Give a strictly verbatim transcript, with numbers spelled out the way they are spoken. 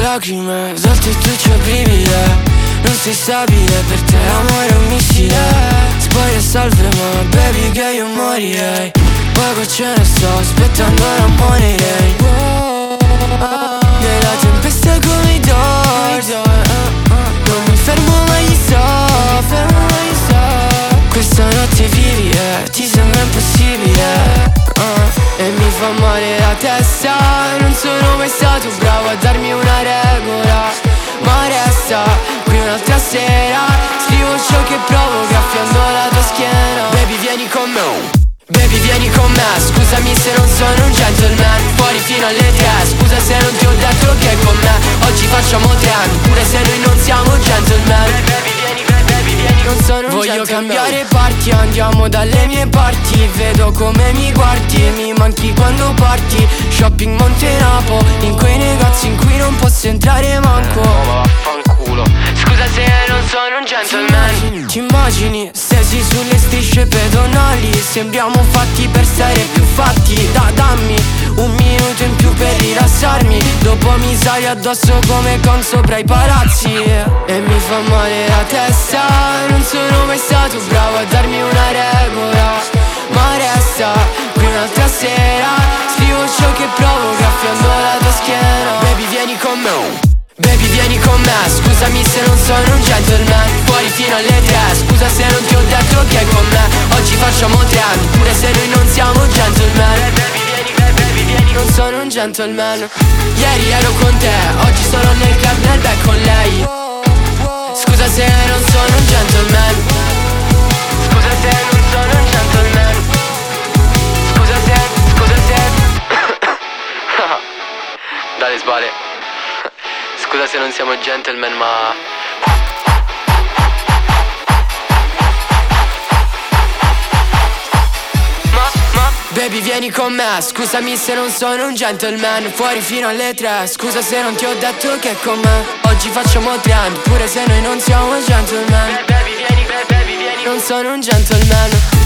lacrime, volte tu c'è brivide. Non sei stabile, per te l'amore è un missile. Spoglia e salve ma baby che io morirei. Poi ce ne sto aspettando la money day. Nella tempesta come i doors. Non mi fermo mai gli sto, fermo mai gli sto. Questa notte vivi e ti sembra impossibile. uh, E mi fa male la testa. Non sono mai stato bravo a darmi una regola, ma resta qui un'altra sera. Scrivo ciò che provo graffiando la tua schiena. Baby vieni con me, baby vieni con me. Scusami se non sono un gentleman. Fuori fino alle tre. Scusa se non ti ho detto che con me oggi facciamo trend. Pure se noi non siamo gentleman. Baby vieni, baby vieni, non sono un Voglio gentleman. Cambiare parti, andiamo dalle mie parti. Vedo come mi guardi e mi manchi quando parti. Shopping Montenapo, in quei negozi in cui non posso entrare manco. Oh ma vaffanculo. Scusa se non sono un gentleman. Ti immagini, stesi sulle strisce pedonali. Sembriamo fatti per stare più fatti. Da, dammi un minuto in più per rilassarmi. Dopo mi sali addosso come con sopra i palazzi. E mi fa male la testa. Non sono mai stato bravo a darmi una regola, ma resta qui un'altra sera. Scrivo ciò che provo graffiando la tua schiena. Baby vieni con me, baby vieni con me. Scusami se non sono un gentleman. Fuori fino alle tre. Scusa se non ti ho detto che con me oggi facciamo trend. Pure se noi non siamo gentleman. Baby vieni, baby vieni, non sono un gentleman. Ieri ero con te, oggi sono nel club nel back con lei. Scusa se non sono un gentleman. Scusa se non sono un gentleman. Scusa se, scusa se Dale sbale. Scusa se non siamo gentleman ma Ma, ma baby vieni con me. Scusami se non sono un gentleman. Fuori fino alle tre. Scusa se non ti ho detto che con me oggi facciamo trend. Pure se noi non siamo gentleman. Baby vieni, baby vieni, non sono un gentleman.